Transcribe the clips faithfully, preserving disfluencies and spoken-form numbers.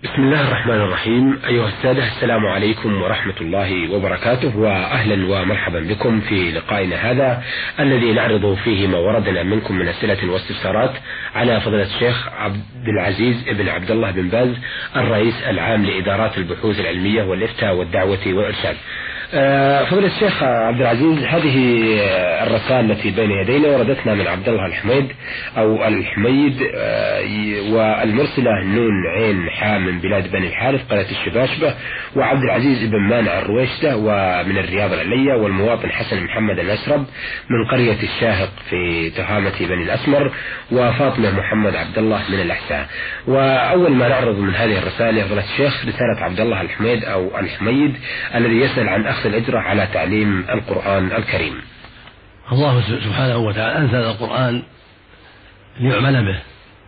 بسم الله الرحمن الرحيم. أيها السادة، السلام عليكم ورحمة الله وبركاته، وأهلا ومرحبا بكم في لقائنا هذا الذي نعرض فيه ما وردنا منكم من أسئلة واستفسارات على فضيلة الشيخ عبد العزيز بن عبد الله بن باز، الرئيس العام لإدارات البحوث العلمية والإفتاء والدعوة والإرشاد. فضيلة الشيخ عبد العزيز، هذه الرسالة التي بين يدينا وردتنا من عبد الله الحميد أو الحميد، والمرسلة نون عين حا من بلاد بني الحارث قرية الشباشبة، وعبد العزيز بن مانع الرويشدة ومن الرياض العلية، والمواطن حسن محمد الأسرب من قرية الشاهق في تهامة بني الأسمر، وفاطمة محمد عبد الله من الأحساء. وأول ما نعرض من هذه الرسالة فضيلة الشيخ رسالة عبد الله الحميد أو الحميد الذي يسأل عن أخذ الأجرة على تعليم القرآن الكريم. الله سبحانه وتعالى أنزل القرآن ليعمل به،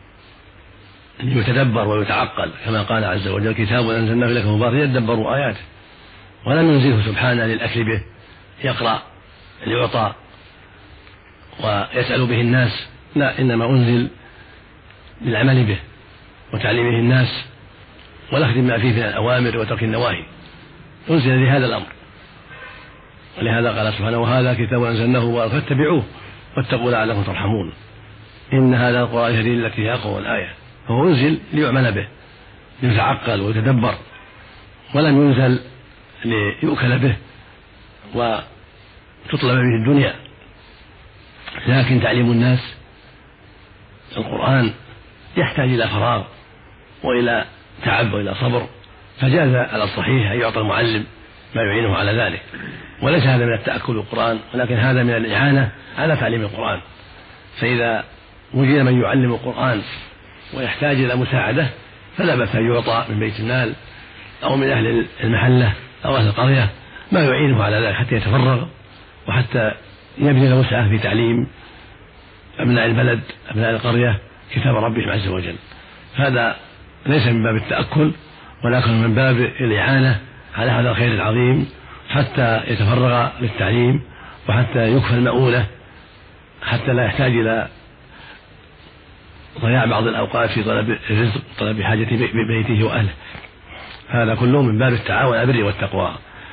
ليتدبر ويتعقل، كما قال عز وجل: كتاب أنزلناه إليك مبارك ليدبروا آياته. ولم ينزله سبحانه للأكل به، يقرأ ليعطى ويسأل به الناس، لا، إنما أنزل للعمل به وتعليمه الناس والأخذ ما فيه من الأوامر وترك النواهي. أنزل لهذا الأمر، ولهذا قال سبحانه: وهذا كتاب أنزلناه مبارك فاتبعوه واتقوا لعلكم ترحمون، إن هذا القرآن يهدي للتي هي أقوم الآية. فهو أنزل ليعمل به، ليتعقل ويتدبر، ولم ينزل ليؤكل به وتطلب به الدنيا. لكن تعليم الناس القرآن يحتاج إلى فراغ وإلى تعب وإلى صبر، فجاز على الصحيح أن يعطى المعلم ما يعينه على ذلك، وليس هذا من التأكل بالقرآن، ولكن هذا من الإعانة على تعليم القرآن. فإذا وجد من يعلم القرآن ويحتاج إلى مساعدة فلا بأس أن يعطى من بيت المال أو من أهل المحلة أو أهل القرية ما يعينه على ذلك، حتى يتفرغ وحتى يبذل وسعه في تعليم أبناء البلد أبناء القرية كتاب ربهم عز وجل. هذا ليس من باب التأكل، ولكن من باب الإعانة على هذا الخير العظيم، حتى يتفرغ للتعليم وحتى يكفى المؤونة، حتى لا يحتاج إلى ضياع بعض الأوقات في طلب الرزق، طلب حاجة بيته وأهله. هذا كله من باب التعاون على البر والتقوى.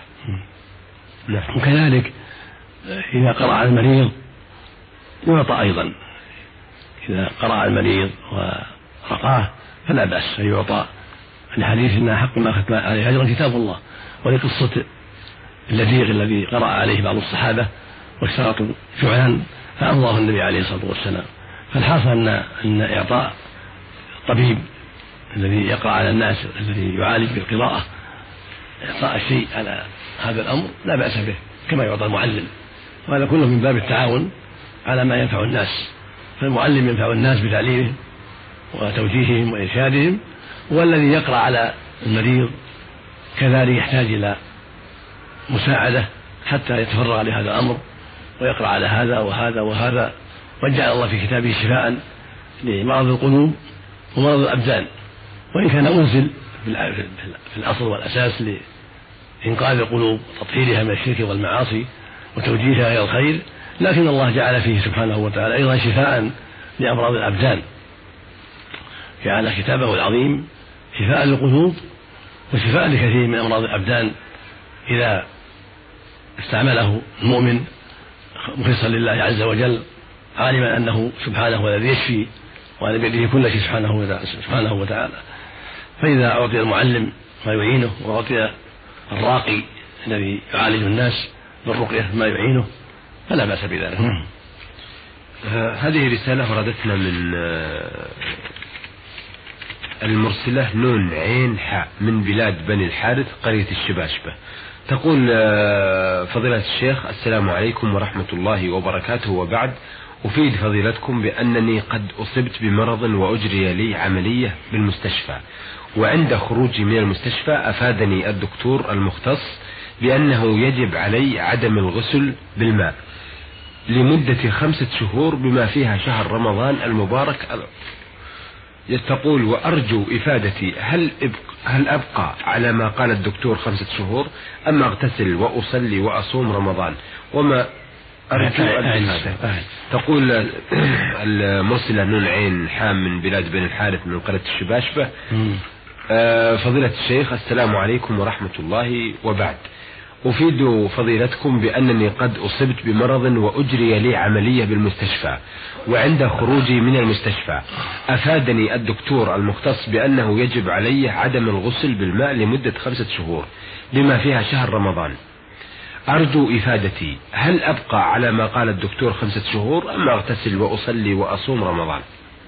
وكذلك إذا قرأ المريض يعطى أيضا، إذا قرأ المريض ورقاه فلا بأس أن يعطى. الحديث إن حق ما أخذت عليه أجرا كتاب الله، ولقصة اللذيغ الذي قرأ عليه بعض الصحابة واشترطوا فعلا فأمضاه النبي عليه الصلاة والسلام. فالحاصل أن أن إعطاء الطبيب الذي يقرأ على الناس الذي يعالج بالقراءة إعطاء الشيء على هذا الأمر لا بأس به، كما يعطى المعلم، وهذا كله من باب التعاون على ما ينفع الناس. فالمعلم ينفع الناس بتعليمهم وتوجيههم وإرشادهم، والذي يقرأ على المريض كذلك يحتاج إلى مساعدة حتى يتفرغ لهذا الأمر ويقرأ على هذا وهذا وهذا. وجعل الله في كتابه شفاء لمرض القلوب ومرض الأبدان، وإن كان أنزل في الأصل والأساس لإنقاذ القلوب وتطهيرها من الشرك والمعاصي وتوجيهها إلى الخير، لكن الله جعل فيه سبحانه وتعالى أيضا شفاء لأمراض الأبدان. جعل كتابه العظيم شفاء للقلوب وشفاء لكثير من أمراض الأبدان إذا استعمله المؤمن مخلصا لله عز وجل، عالما أنه سبحانه هو الذي يشفي وأن بيده كل شيء سبحانه وتعالى. فإذا أعطي المعلم ما يعينه وأعطي الراقي الذي يعالج الناس بالرقية ما يعينه فلا بأس بذلك. هذه رسالة وردتنا من المرسلة نون عين حاء من بلاد بني الحارث قرية الشباشبة. تقول: فضيلة الشيخ، السلام عليكم ورحمة الله وبركاته، وبعد، أفيد فضيلتكم بأنني قد أصبت بمرض وأجري لي عملية بالمستشفى، وعند خروجي من المستشفى أفادني الدكتور المختص بأنه يجب علي عدم الغسل بالماء لمدة خمسة شهور بما فيها شهر رمضان المبارك. تقول: وأرجو إفادتي، هل هل أبقى على ما قال الدكتور خمسة شهور، أم أغتسل وأصلي وأصوم رمضان؟ وما أرجو هذا. تقول المرسلة نون عين حام من بلاد بني الحارث من قرية الشباشبة: آه فضيلة الشيخ، السلام عليكم ورحمة الله وبعد. أفيد فضيلتكم بأنني قد أصبت بمرض وأجري لي عملية بالمستشفى، وعند خروجي من المستشفى أفادني الدكتور المختص بأنه يجب علي عدم الغسل بالماء لمدة خمسة شهور بما فيها شهر رمضان. أرجو إفادتي، هل أبقى على ما قال الدكتور خمسة شهور أم أغتسل وأصلي وأصوم رمضان؟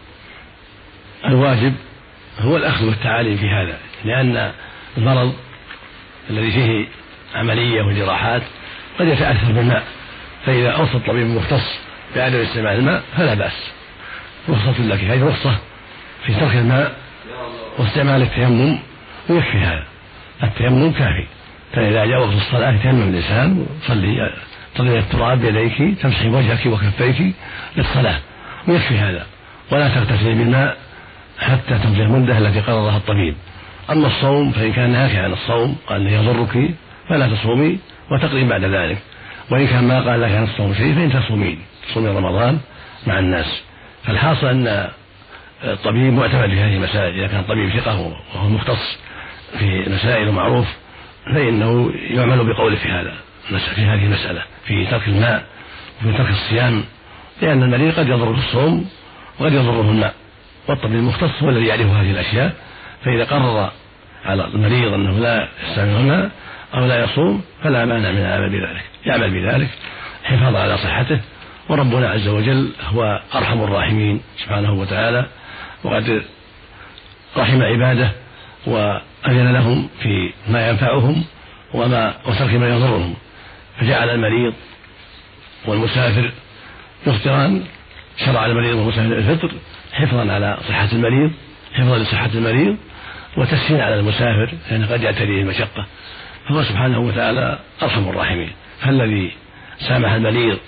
الواجب هو الأخذ والتعالي في هذا، لأن المرض الذي فيه عملية وجراحات قد يتأثر بالماء، فإذا أوصى الطبيب المختص بعدم استعمال الماء فلا بأس، رخصة لك، هذه رخصة في ترك الماء واستعمال التيمم، ويكفي هذا، التيمم كافي. فإذا جاء وقت الصلاة يتيمم الإنسان وصلي تضرب التراب بيديك تمسحي وجهك وكفيك للصلاة، ويكفي هذا، ولا تغتسلي بالماء حتى تمضي المدة التي قررها الطبيب. أما الصوم فإن كان نافعا عن الصوم قال يضرك فلا تصومي وتقضي بعد ذلك، وإن كان ما قال لك عن الصوم شيء فإن تصومين تصومي رمضان مع الناس. فالحاصل أن الطبيب معتمد في هذه المسائل، إذا كان طبيب ثقة وهو مختص في مسائل معروف فإنه يعمل بقوله في هذا في هذه المسألة في ترك الماء وفي ترك الصيام، لأن المريض قد يضره الصوم وقد يضره الماء، والطبيب المختص هو الذي يعرف هذه الأشياء. فإذا قرر على المريض أنه لا يستعمل الماء أو لا يصوم فلا مانع من العمل بذلك، يعمل بذلك حفاظا على صحته. وربنا عز وجل هو أرحم الراحمين سبحانه وتعالى، وقد رحم عباده وأذن لهم في ما ينفعهم وما وترك ما يضرهم، فجعل المريض والمسافر يفطران، شرع المريض والمسافر الفطر حفظا على صحة المريض، حفظا لصحة المريض وتسهيلا على المسافر لأنه قد يعتريه المشقة. فهو سبحانه وتعالى أرحم الراحمين، فالذي سامح المريض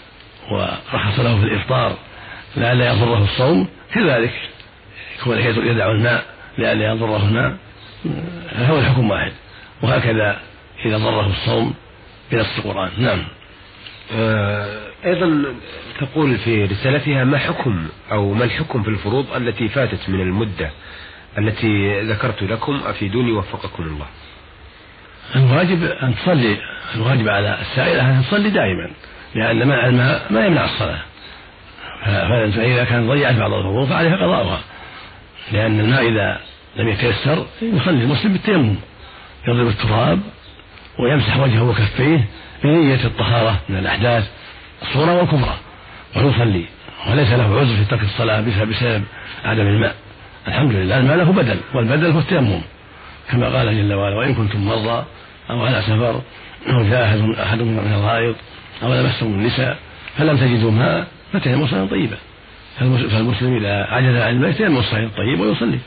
ورخص له في الإفطار لئلا يضره الصوم كذلك يكون يدع الماء لئلا يضره الماء، هو الحكم واحد. وهكذا إذا ضره الصوم بنص القرآن. نعم. آه أيضا تقول في رسالتها ما حكم أو ما الحكم في الفروض التي فاتت من المدة التي ذكرت لكم، أفيدوني وفقكم الله. الواجب أن تصلي، الواجب على السائلة أن تصلي دائما، لأن منع الماء ما يمنع الصلاة، فإذا كان ضيعت بعض الفروض فعليها قضاؤها، لأن الماء إذا لم يتيسر يصلي المسلم بالتيمم، يضرب التراب ويمسح وجهه وكفيه بنية الطهارة من الأحداث الصغرى والكبرى ويصلي، وليس له عذر في ترك الصلاة بسبب عدم الماء. الحمد لله الماء له بدل، والبدل هو التيمم كما قال جل وعلا: وإن كنتم مرضى أو على سفر أو جاء أحد من الغائط أو لمستم النساء فلم تجدوا ماء فتيمموا صلاة طيبة. فالمسلم إذا عجز عن الماء يتيمم الصلاة الطيب ويصلي.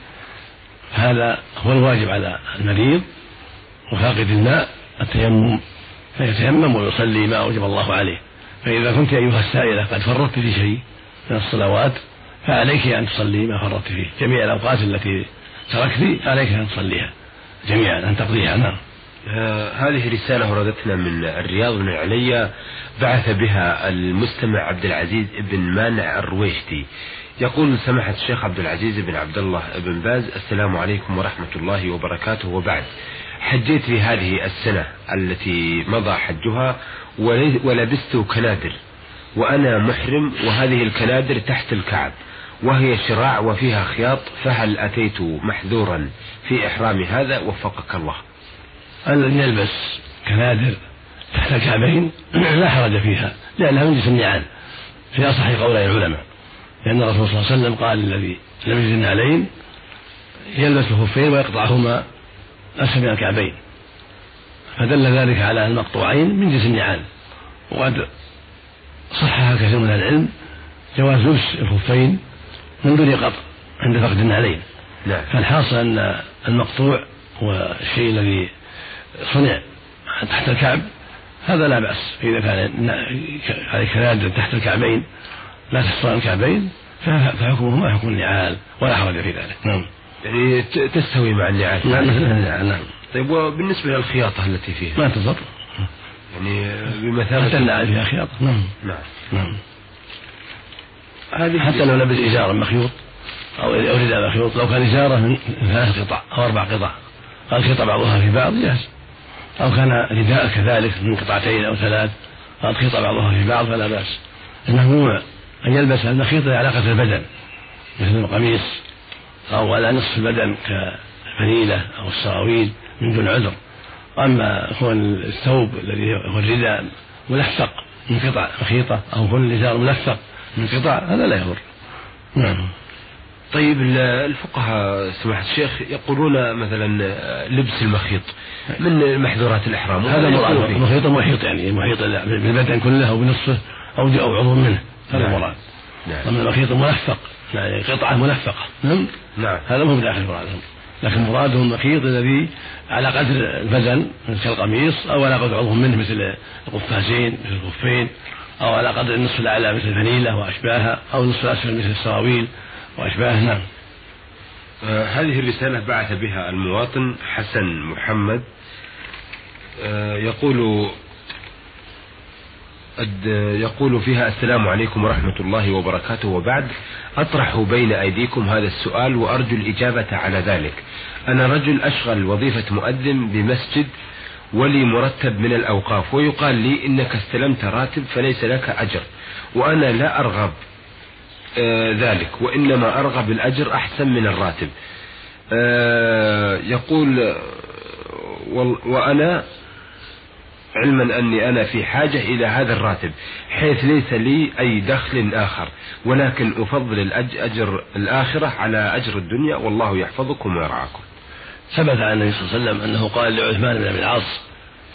هذا هو الواجب على المريض وفاقد الماء التيمم، فيتيمم ويصلي ما أوجب الله عليه. فإذا كنت أيها السائلة قد فرطت في شيء من الصلوات فعليك أن تصلي ما فرطت فيه، جميع الأوقات التي تركت عليك أن تصليها جميعا، أن تقضيها. نعم. آه هذه رسالة وردتنا من الرياض بن علي، بعث بها المستمع عبد العزيز بن مانع الرويشتي، يقول: سماحة الشيخ عبد العزيز بن عبد الله بن باز، السلام عليكم ورحمة الله وبركاته، وبعد. حجيت في هذه السنة التي مضى حجها ولبست كنادر وأنا محرم، وهذه الكنادر تحت الكعب وهي شراع وفيها خياط، فهل أتيت محذورا في إحرام هذا وفقك الله؟ الذي يلبس كنادر تحت الكعبين لا حرج فيها، لأنها من جنس النعال في أصح قولي العلماء، لأن الرسول صلى الله عليه وسلم قال: الذي لم يجد النعلين يلبس خفين ويقطعهما أسفل من الكعبين، فدل ذلك على المقطوعين من جنس النعال. وقد صحح كثير من العلم جواز لبس الخفين من دون قطع عند فقد النعلين. لا. فالحاصل أن المقطوع هو الشيء الذي صنع تحت الكعب هذا لا بأس، فإذا كان على كنادر تحت الكعبين لا تستطيع الكعبين فحكمه ما حكم النعال ولا حرج في ذلك. نعم. يعني تستوي مع النعال. نعم. نعم. طيب، وبالنسبة للخياطة التي فيها ما تضر، يعني بمثابة النعال فيها خياطة. نعم. نعم. نعم. هذه حتى لو لبس إزارا مخيوط أو رداء مخيوط، لو كان إزارة من ثلاث قطع أو أربع قطع أدخل بعضها في بعض جاز، أو كان رداء كذلك من قطعتين أو ثلاث أدخل بعضها في بعض فلا بأس. الممنوع أن يلبس المخيط لعلاقة البدن مثل القميص أو على نصف البدن كالفنيلة أو السراويل من دون عذر. أما كون الثوب الذي هو الرداء ملفق من قطع مخيطة أو كون الإزار ملفق من قطع هذا لا يضر. نعم. طيب الفقهاء سماحة الشيخ يقولون مثلا لبس المخيط من محظورات الإحرام، هذا مراد. المخيط محيط يعني محيط بالبدن كله أو بنصفه أو أو عضو منه، هذا مراد. نعم. أما المخيط ملفق يعني قطعة ملفقة نعم نعم هذا مو بداخل مرادهم، لكن مرادهم المخيط الذي على قدر البدن مثل القميص أو على قدر عضو منه مثل القفازين مثل الخفين أو على قدر النصف الأعلى مثل الفنيلة وأشباهها أو النصف الأسفل مثل السراويل وأشباهها. نعم. آه هذه الرسالة بعث بها المواطن حسن محمد، آه يقول يقول فيها: السلام عليكم ورحمة الله وبركاته، وبعد أطرح بين أيديكم هذا السؤال وأرجو الإجابة على ذلك. أنا رجل أشغل وظيفة مؤذن بمسجد ولي مرتب من الأوقاف، ويقال لي إنك استلمت راتب فليس لك أجر، وأنا لا أرغب آه ذلك، وإنما أرغب الأجر أحسن من الراتب. آه يقول: وأنا علما أني أنا في حاجة إلى هذا الراتب حيث ليس لي أي دخل آخر، ولكن أفضل الأجر الآخرة على أجر الدنيا، والله يحفظكم ويرعاكم. ثبت عن النبي صلى الله عليه وسلم أنه قال لعثمان بن أبي العاص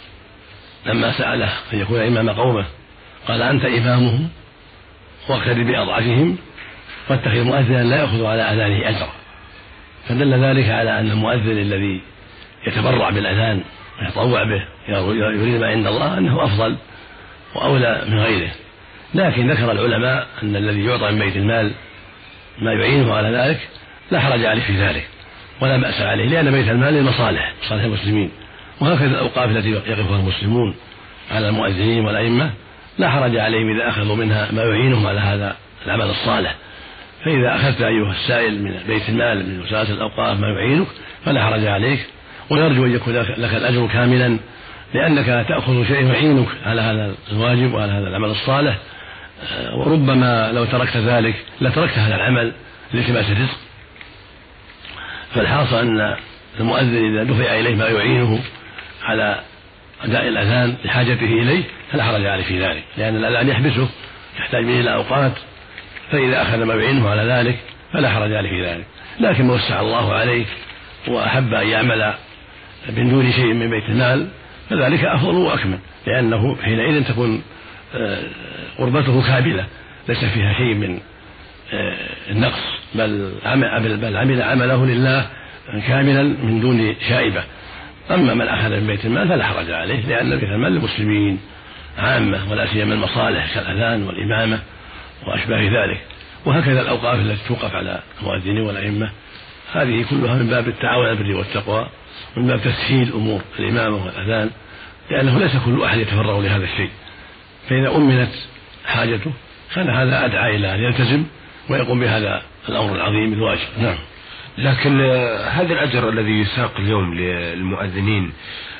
لما سأله أن يكون إمام قومه قال: أنت إمامهم واقتدي بأضعفهم واتخذ مؤذنا لا يأخذ على أذانه أجرا. فدل ذلك على أن المؤذن الذي يتبرع بالأذان ويتطوع به يريد ما عند الله أنه أفضل وأولى من غيره. لكن ذكر العلماء أن الذي يعطى من بيت المال ما يعينه على ذلك لا حرج عليه في ذلك ولا بأس عليه، لأن بيت المال للمصالح مصالح المسلمين، وهكذا الأوقاف التي يقفها المسلمون على المؤذنين والأئمة لا حرج عليهم إذا أخذوا منها ما يعينهم على هذا العمل الصالح. فإذا أخذت أيها السائل من بيت المال من وسائل الأوقاف ما يعينك فلا حرج عليك، ويرجو أن يكون لك الأجر كاملا، لأنك تأخذ شيء يعينك على هذا الواجب وعلى هذا العمل الصالح. وربما لو تركت ذلك لتركت هذا العمل لالتماس الرزق. فالحاصل أن المؤذن إذا دفع إليه ما يعينه على أداء الأذان لحاجته إليه فلا حرج عليه في ذلك، لأن الأذان يحبسه يحتاج به إلى أوقات، فإذا أخذ ما يعينه على ذلك فلا حرج عليه في ذلك. لكن ما وسع الله عليه وأحب أن يعمل من دون شيء من بيت المال فذلك أفضل وأكمل، لأنه حينئذ تكون قربته كاملة ليس فيها شيء من النقص، بل عمل, بل عمل عمله لله كاملا من دون شائبة. أما من أخذ من بيت المال فلا حرج عليه، لأن بيت المال للمسلمين عامة ولا سيما المصالح كالأذان والإمامة وأشباه ذلك. وهكذا الأوقاف التي توقف على المؤذنين والأئمة هذه كلها من باب التعاون على البر والتقوى ومن باب تسهيل أمور الإمامة والأذان، لأنه ليس كل أحد يتفرغ لهذا الشيء، فإذا أمنت حاجته كان هذا أدعى إلى أن يلتزم ويقوم بهذا الأمر العظيم الواجب. نعم. لكن هذا الأجر الذي يساق اليوم للمؤذنين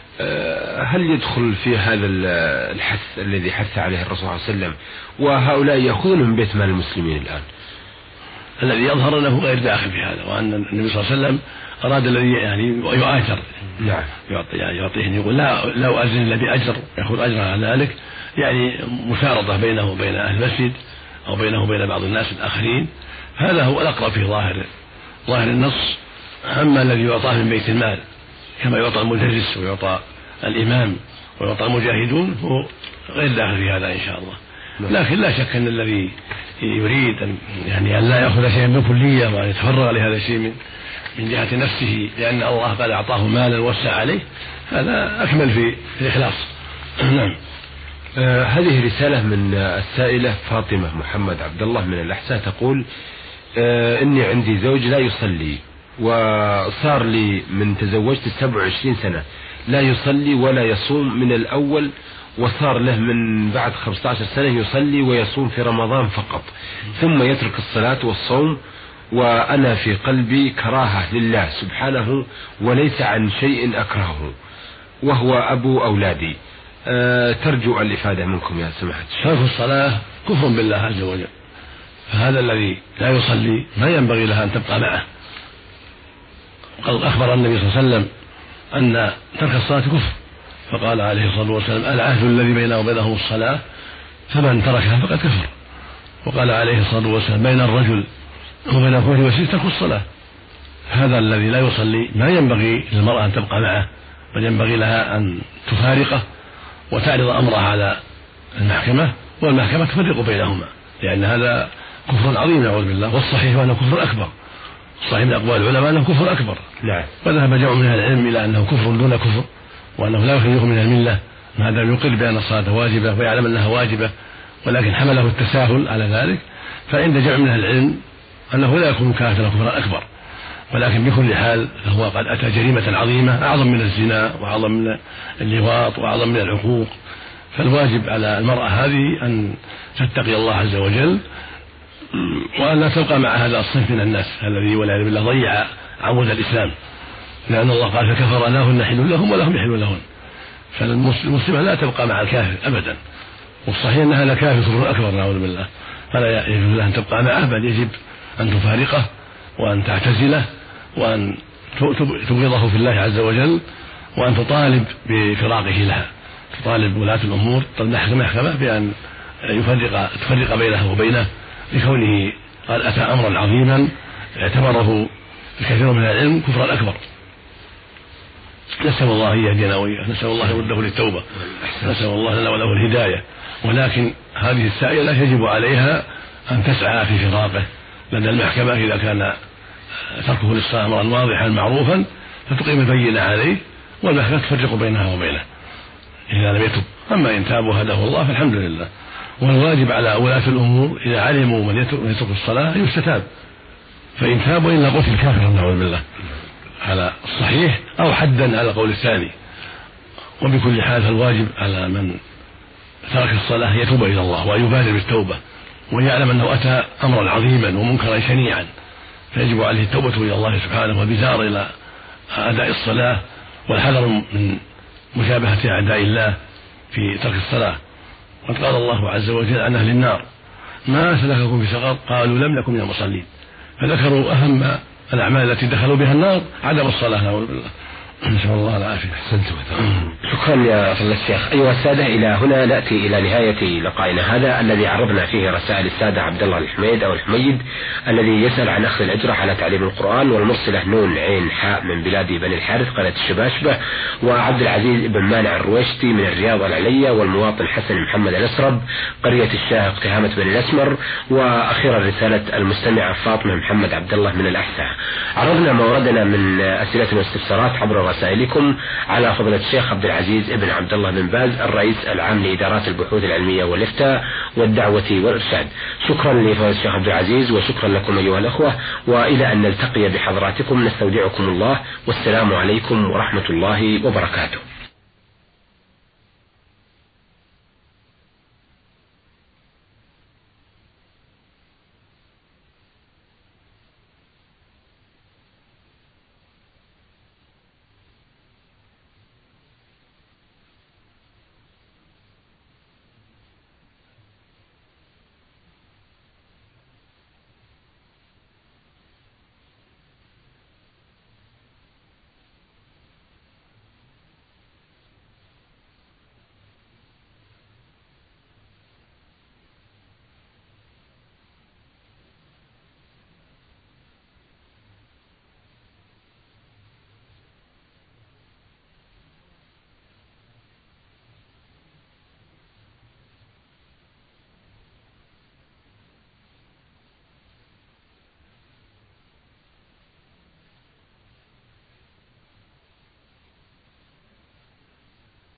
هل يدخل في هذا الحث الذي حث عليه الرسول صلى الله عليه وسلم، وهؤلاء يأخذون من بيت مال المسلمين الآن؟ الذي يظهر أنه غير داخل في هذا، وأن النبي صلى الله عليه وسلم أراد الذي يعني يؤثر نعم يعطي يعني يعطيه يقول لا لا أؤذن إلا بأجر يأخذ أجرا على ذلك، يعني مشارطة بينه وبين أهل المسجد أو بينه وبين بعض الناس الآخرين. هذا هو الأقرب في ظاهر ظاهر النص. أما الذي يعطاه من بيت المال كما يعطى المدرس ويعطى الإمام ويعطى المجاهدون هو غير داخل في هذا إن شاء الله. لكن لا شك أن الذي يريد أن يعني أن لا يأخذ شيئا بالكلية وأن يتفرغ لهذا الشيء من من جهة نفسه لأن الله قد أعطاه مالا وسع عليه، هذا أكمل في الإخلاص. نعم. آه هذه رسالة من السائلة فاطمة محمد عبد الله من الأحساء تقول: آه إني عندي زوج لا يصلي، وصار لي من تزوجت سبع وعشرين سنة لا يصلي ولا يصوم من الأول، وصار له من بعد خمسة عشر سنة يصلي ويصوم في رمضان فقط، ثم يترك الصلاة والصوم وأنا في قلبي كراهة لله سبحانه وليس عن شيء أكرهه وهو أبو أولادي، أه ترجو الإفادة منكم يا سماحة الشيخ. ترك الصلاة كفر بالله عز وجل، فهذا الذي لا يصلي ما ينبغي لها أن تبقى معه. قد أخبر النبي صلى الله عليه وسلم أن ترك الصلاة كفر، فقال عليه الصلاة والسلام العهد الذي بينه وبينهم الصلاة فمن تركها فقد كفر. وقال عليه الصلاة والسلام بين الرجل وبين الكفر والشرك ترك الصلاة. هذا الذي لا يصلي ما ينبغي للمرأة أن تبقى معه، بل ينبغي لها أن تفارقه وتعرض أمرها على المحكمة، والمحكمة تفرق بينهما، لأن هذا كفر عظيم نعوذ بالله. والصحيح أنه كفر أكبر، صحيح من أقوال العلماء أنه كفر أكبر. نعم. وذهب جمع من العلم إلى أنه كفر دون كفر، وأنه لا يخرجه من الملة ما دام يقر بأن الصلاة واجبة ويعلم أنها واجبة، ولكن حمله التساهل على ذلك. فعند جمع من العلم أنه لا يكون كافرا كفرا أكبر، ولكن بكل حال فهو قد أتى جريمة عظيمة أعظم من الزنا وأعظم من اللواط وأعظم من العقوق. فالواجب على المرأة هذه أن تتقي الله عز وجل، وأن لا تبقى مع هذا الصنف من الناس الذي والعياذ بالله ضيع عمود الإسلام، لأن الله قال فكفر لهن حل لهم ولهم يحل لهن. فالمسلمة لا تبقى مع الكافر أبدا، والصحيح أنها لا كافر كفر أكبر نعوذ بالله، فلا يجوز لها أن تبقى معه، بل يجب أن تفارقه وأن تعتزله وأن تبغضه في الله عز وجل، وأن تطالب بفراقه لها، تطالب ولاة الأمور المحكمة بأن يفرق تفرق بينه وبينه، لكونه قد أتى أمرا عظيما اعتبره الكثير من العلم كفرا أكبر. نسأل الله أن يهدينا وإياه، نسأل الله يرده للتوبة، نسأل الله لنا وله الهداية. ولكن هذه السائلة يجب عليها أن تسعى في فراقه لدى المحكمة إذا كان تركه للصلاة أمرا واضحا معروفا، فتقيم البينة عليه والمحكمة تفرق بينها وبينه إذا لم يتب. أما إن تاب وهداه الله فالحمد لله. والواجب على ولاة الأمور إذا علموا من يترك الصلاة أن يستتاب، فإن تاب وإلا قتل كافرا نعوذ بالله على الصحيح، أو حدا على قول الثاني. وبكل حال فالواجب على من ترك الصلاة يتوب إلى الله وأن يبادر بالتوبة، ويعلم أنه أتى أمرا عظيما ومنكرا شنيعا، فيجب عليه التوبة إلى الله سبحانه والبزار إلى أداء الصلاة، والحذر من مشابهة أعداء الله في ترك الصلاة. وقد قال الله عز وجل عن أهل النار ما سلككم في سقر قالوا لم نكن من المصلين، فذكروا أهم الأعمال التي دخلوا بها النار عدم الصلاة نعوذ بالله، نسأل الله العافية. أحسنتم. شكرا يا فضل الشيخ. أيها السادة، إلى هنا نأتي إلى نهاية لقائنا هذا الذي عرضنا فيه رسائل السادة عبد الله الحميد أو الحميد الذي يسأل عن أخذ الأجرة على تعليم القرآن، والمرسلة نون عين حاء من بلاد بني الحارث قرية الشباشبة، وعبد العزيز بن مانع الرويشتي من الرياض العلية، والمواطن حسن محمد الأسرب قرية الشاهق تهامة بني الأسمر، وأخيرا رسالة المستمعة فاطمة محمد عبد الله من الأحساء. عرضنا ما وردنا من أسئلة واستفسارات عبر رسائلكم على فضيلة الشيخ عبد العزيز بن عبد الله بن باز الرئيس العام لإدارات البحوث العلمية والإفتاء والدعوة والإرشاد. شكرا لفضيلة الشيخ عبد العزيز، وشكرا لكم أيها الأخوة، وإلى أن نلتقي بحضراتكم نستودعكم الله، والسلام عليكم ورحمة الله وبركاته.